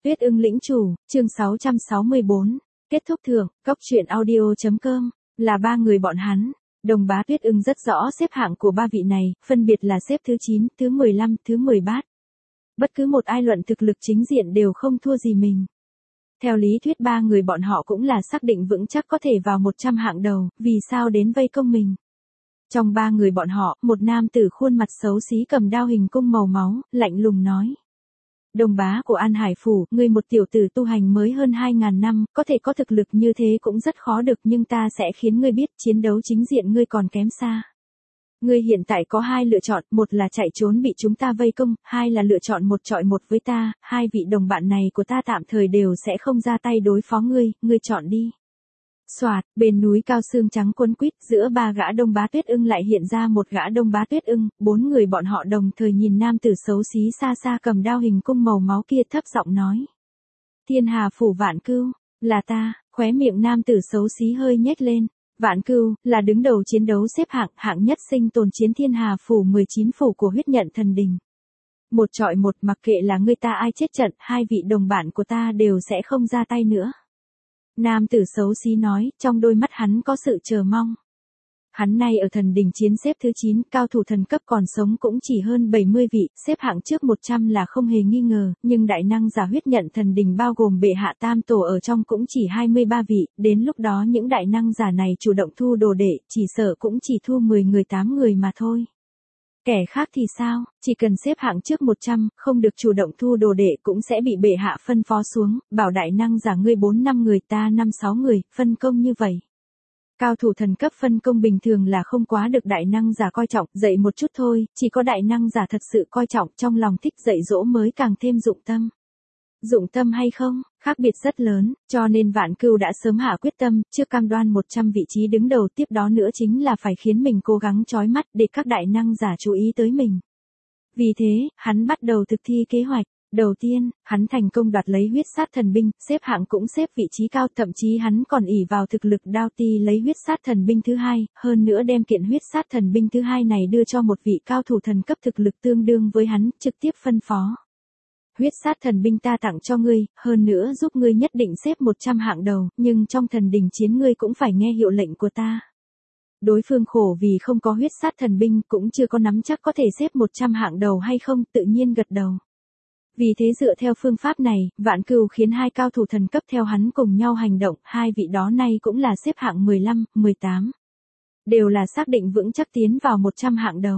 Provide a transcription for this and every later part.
Tuyết ưng lĩnh chủ, chương 664. Kết thúc thưởng, cốc truyện audio.com, là ba người bọn hắn. Đồng bá Tuyết ưng rất rõ xếp hạng của ba vị này, phân biệt là xếp thứ 9, thứ 15, thứ 10 bát. Bất cứ một ai luận thực lực chính diện đều không thua gì mình. Theo lý thuyết ba người bọn họ cũng là xác định vững chắc có thể vào 100 hạng đầu, vì sao đến vây công mình. Trong ba người bọn họ, một nam tử khuôn mặt xấu xí cầm đao hình cung màu máu, lạnh lùng nói. Đồng bá của An Hải Phủ, ngươi một tiểu tử tu hành mới hơn 2.000 năm, có thể có thực lực như thế cũng rất khó được, nhưng ta sẽ khiến ngươi biết chiến đấu chính diện ngươi còn kém xa. Ngươi hiện tại có hai lựa chọn, một là chạy trốn bị chúng ta vây công, hai là lựa chọn một chọi một với ta, hai vị đồng bạn này của ta tạm thời đều sẽ không ra tay đối phó ngươi chọn đi. Soạt, bên núi cao xương trắng quấn quýt, giữa ba gã Đông Bá Tuyết ưng lại hiện ra một gã Đông Bá Tuyết ưng, bốn người bọn họ đồng thời nhìn nam tử xấu xí xa xa cầm đao hình cung màu máu kia thấp giọng nói. Thiên Hà Phủ Vạn Cưu, là ta, khóe miệng nam tử xấu xí hơi nhếch lên. Vạn Cưu, là đứng đầu chiến đấu xếp hạng nhất sinh tồn chiến Thiên Hà Phủ 19 phủ của huyết nhận thần đình. Một chọi một, mặc kệ là ngươi ta ai chết trận, hai vị đồng bạn của ta đều sẽ không ra tay nữa. Nam tử xấu xí nói, trong đôi mắt hắn có sự chờ mong. Hắn nay ở thần đình chiến xếp thứ 9, cao thủ thần cấp còn sống cũng chỉ hơn 70 vị, xếp hạng trước 100 là không hề nghi ngờ, nhưng đại năng giả huyết nhận thần đình bao gồm bệ hạ tam tổ ở trong cũng chỉ 23 vị, đến lúc đó những đại năng giả này chủ động thu đồ đệ, chỉ sợ cũng chỉ thu 10 người 8 người mà thôi. Kẻ khác thì sao, chỉ cần xếp hạng trước 100, không được chủ động thu đồ đệ cũng sẽ bị bệ hạ phân phó xuống, bảo đại năng giả ngươi 4-5 người ta 5-6 người, phân công như vậy. Cao thủ thần cấp phân công bình thường là không quá được đại năng giả coi trọng, dạy một chút thôi, chỉ có đại năng giả thật sự coi trọng trong lòng thích dạy dỗ mới càng thêm dụng tâm. Dụng tâm hay không, khác biệt rất lớn, cho nên Vạn Cưu đã sớm hạ quyết tâm, trước cam đoan 100 vị trí đứng đầu, tiếp đó nữa chính là phải khiến mình cố gắng chói mắt để các đại năng giả chú ý tới mình. Vì thế, hắn bắt đầu thực thi kế hoạch. Đầu tiên, hắn thành công đoạt lấy huyết sát thần binh, xếp hạng cũng xếp vị trí cao, thậm chí hắn còn ỷ vào thực lực đao ti lấy huyết sát thần binh thứ hai, hơn nữa đem kiện huyết sát thần binh thứ hai này đưa cho một vị cao thủ thần cấp thực lực tương đương với hắn, trực tiếp phân phó. Huyết sát thần binh ta tặng cho ngươi, hơn nữa giúp ngươi nhất định xếp 100 hạng đầu, nhưng trong thần đình chiến ngươi cũng phải nghe hiệu lệnh của ta. Đối phương khổ vì không có huyết sát thần binh, cũng chưa có nắm chắc có thể xếp 100 hạng đầu hay không, tự nhiên gật đầu. Vì thế dựa theo phương pháp này, Vạn Cưu khiến hai cao thủ thần cấp theo hắn cùng nhau hành động, hai vị đó nay cũng là xếp hạng 15, 18. Đều là xác định vững chắc tiến vào 100 hạng đầu.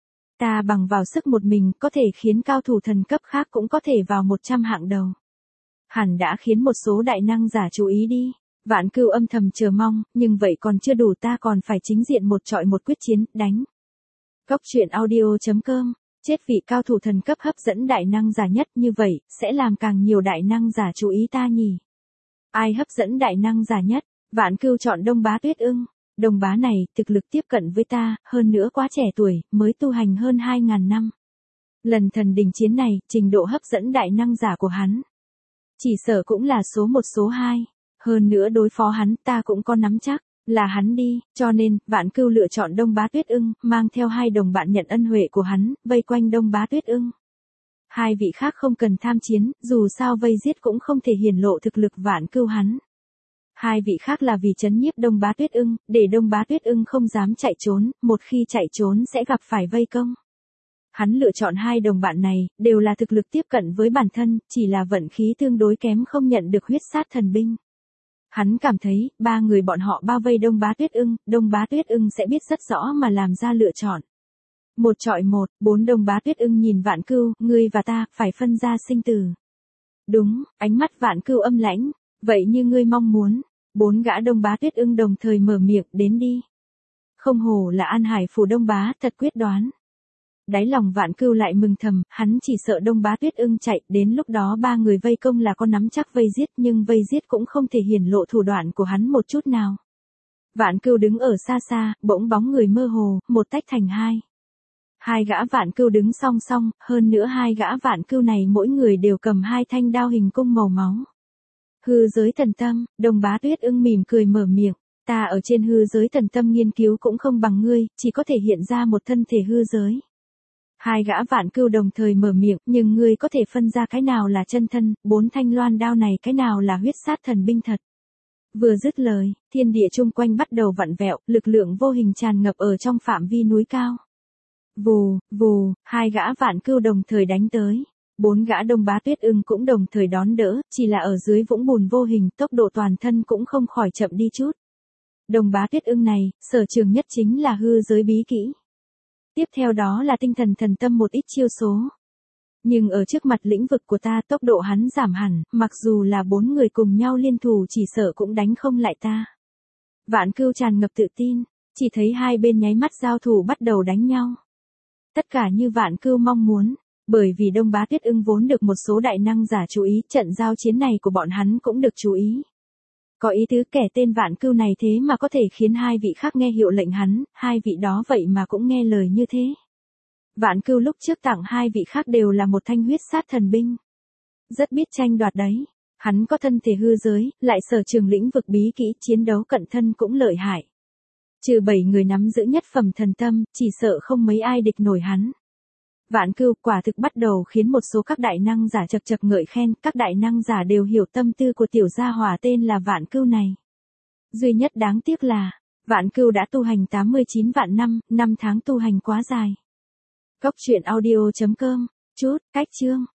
Ta bằng vào sức một mình có thể khiến cao thủ thần cấp khác cũng có thể vào 100 hạng đầu. Hẳn đã khiến một số đại năng giả chú ý đi. Vạn Cưu âm thầm chờ mong, nhưng vậy còn chưa đủ, ta còn phải chính diện một chọi một quyết chiến, đánh. Cốc truyện audio.com. Chết vị cao thủ thần cấp hấp dẫn đại năng giả nhất, như vậy, sẽ làm càng nhiều đại năng giả chú ý ta nhỉ. Ai hấp dẫn đại năng giả nhất? Vạn Cưu chọn Đông Bá Tuyết ưng. Đồng bá này, thực lực tiếp cận với ta, hơn nữa quá trẻ tuổi, mới tu hành hơn 2.000 năm. Lần thần đình chiến này, trình độ hấp dẫn đại năng giả của hắn. Chỉ sợ cũng là số 1 số 2. Hơn nữa đối phó hắn, ta cũng có nắm chắc. Là hắn đi, cho nên, Vạn Cưu lựa chọn Đông Bá Tuyết ưng, mang theo hai đồng bạn nhận ân huệ của hắn, vây quanh Đông Bá Tuyết ưng. Hai vị khác không cần tham chiến, dù sao vây giết cũng không thể hiển lộ thực lực Vạn Cưu hắn. Hai vị khác là vì trấn nhiếp Đông Bá Tuyết ưng, để Đông Bá Tuyết ưng không dám chạy trốn, một khi chạy trốn sẽ gặp phải vây công. Hắn lựa chọn hai đồng bạn này, đều là thực lực tiếp cận với bản thân, chỉ là vận khí tương đối kém không nhận được huyết sát thần binh. Hắn cảm thấy, ba người bọn họ bao vây Đông Bá Tuyết ưng sẽ biết rất rõ mà làm ra lựa chọn. Một chọi một, bốn Đông Bá Tuyết ưng nhìn Vạn Cưu, ngươi và ta, phải phân ra sinh tử. Đúng, ánh mắt Vạn Cưu âm lãnh, vậy như ngươi mong muốn, bốn gã Đông Bá Tuyết ưng đồng thời mở miệng, đến đi. Không hổ là An Hải Phủ Đông Bá, thật quyết đoán. Đáy lòng Vạn Cưu lại mừng thầm, hắn chỉ sợ Đông Bá Tuyết ưng chạy, đến lúc đó ba người vây công là có nắm chắc vây giết, nhưng vây giết cũng không thể hiển lộ thủ đoạn của hắn một chút nào. Vạn Cưu đứng ở xa xa, bỗng bóng người mơ hồ, một tách thành hai. Hai gã Vạn Cưu đứng song song, hơn nữa hai gã Vạn Cưu này mỗi người đều cầm hai thanh đao hình cung màu máu. Hư giới thần tâm, Đông Bá Tuyết ưng mỉm cười mở miệng, ta ở trên hư giới thần tâm nghiên cứu cũng không bằng ngươi, chỉ có thể hiện ra một thân thể hư giới. Hai gã vạn cưu đồng thời mở miệng, nhưng ngươi có thể phân ra cái nào là chân thân, 4 thanh loan đao này cái nào là huyết sát thần binh thật. Vừa dứt lời, thiên địa chung quanh bắt đầu vặn vẹo, lực lượng vô hình tràn ngập ở trong phạm vi núi cao. Vù, vù, hai gã vạn cưu đồng thời đánh tới. 4 gã Đông Bá Tuyết Ưng cũng đồng thời đón đỡ, chỉ là ở dưới vũng bùn vô hình, tốc độ toàn thân cũng không khỏi chậm đi chút. Đông Bá Tuyết Ưng này, sở trường nhất chính là hư giới bí kỹ. Tiếp theo đó là tinh thần thần tâm một ít chiêu số. Nhưng ở trước mặt lĩnh vực của ta tốc độ hắn giảm hẳn, mặc dù là 4 người cùng nhau liên thủ chỉ sợ cũng đánh không lại ta. Vạn Cưu tràn ngập tự tin, chỉ thấy hai bên nháy mắt giao thủ bắt đầu đánh nhau. Tất cả như Vạn Cưu mong muốn, bởi vì Đông Bá Tuyết Ưng vốn được một số đại năng giả chú ý, trận giao chiến này của bọn hắn cũng được chú ý. Có ý tứ kẻ tên Vạn Cưu này thế mà có thể khiến hai vị khác nghe hiệu lệnh hắn, hai vị đó vậy mà cũng nghe lời như thế. Vạn Cưu lúc trước tặng hai vị khác đều là một thanh huyết sát thần binh. Rất biết tranh đoạt đấy. Hắn có thân thể hư giới, lại sở trường lĩnh vực bí kỹ, chiến đấu cận thân cũng lợi hại. Trừ 7 người nắm giữ nhất phẩm thần tâm, chỉ sợ không mấy ai địch nổi hắn. Vạn Cưu quả thực bắt đầu khiến một số các đại năng giả chật chật ngợi khen, các đại năng giả đều hiểu tâm tư của tiểu gia hỏa tên là Vạn Cưu này. Duy nhất đáng tiếc là, Vạn Cưu đã tu hành 89 vạn năm, 5 tháng tu hành quá dài. Góc truyện audio.com, chút, cách chương.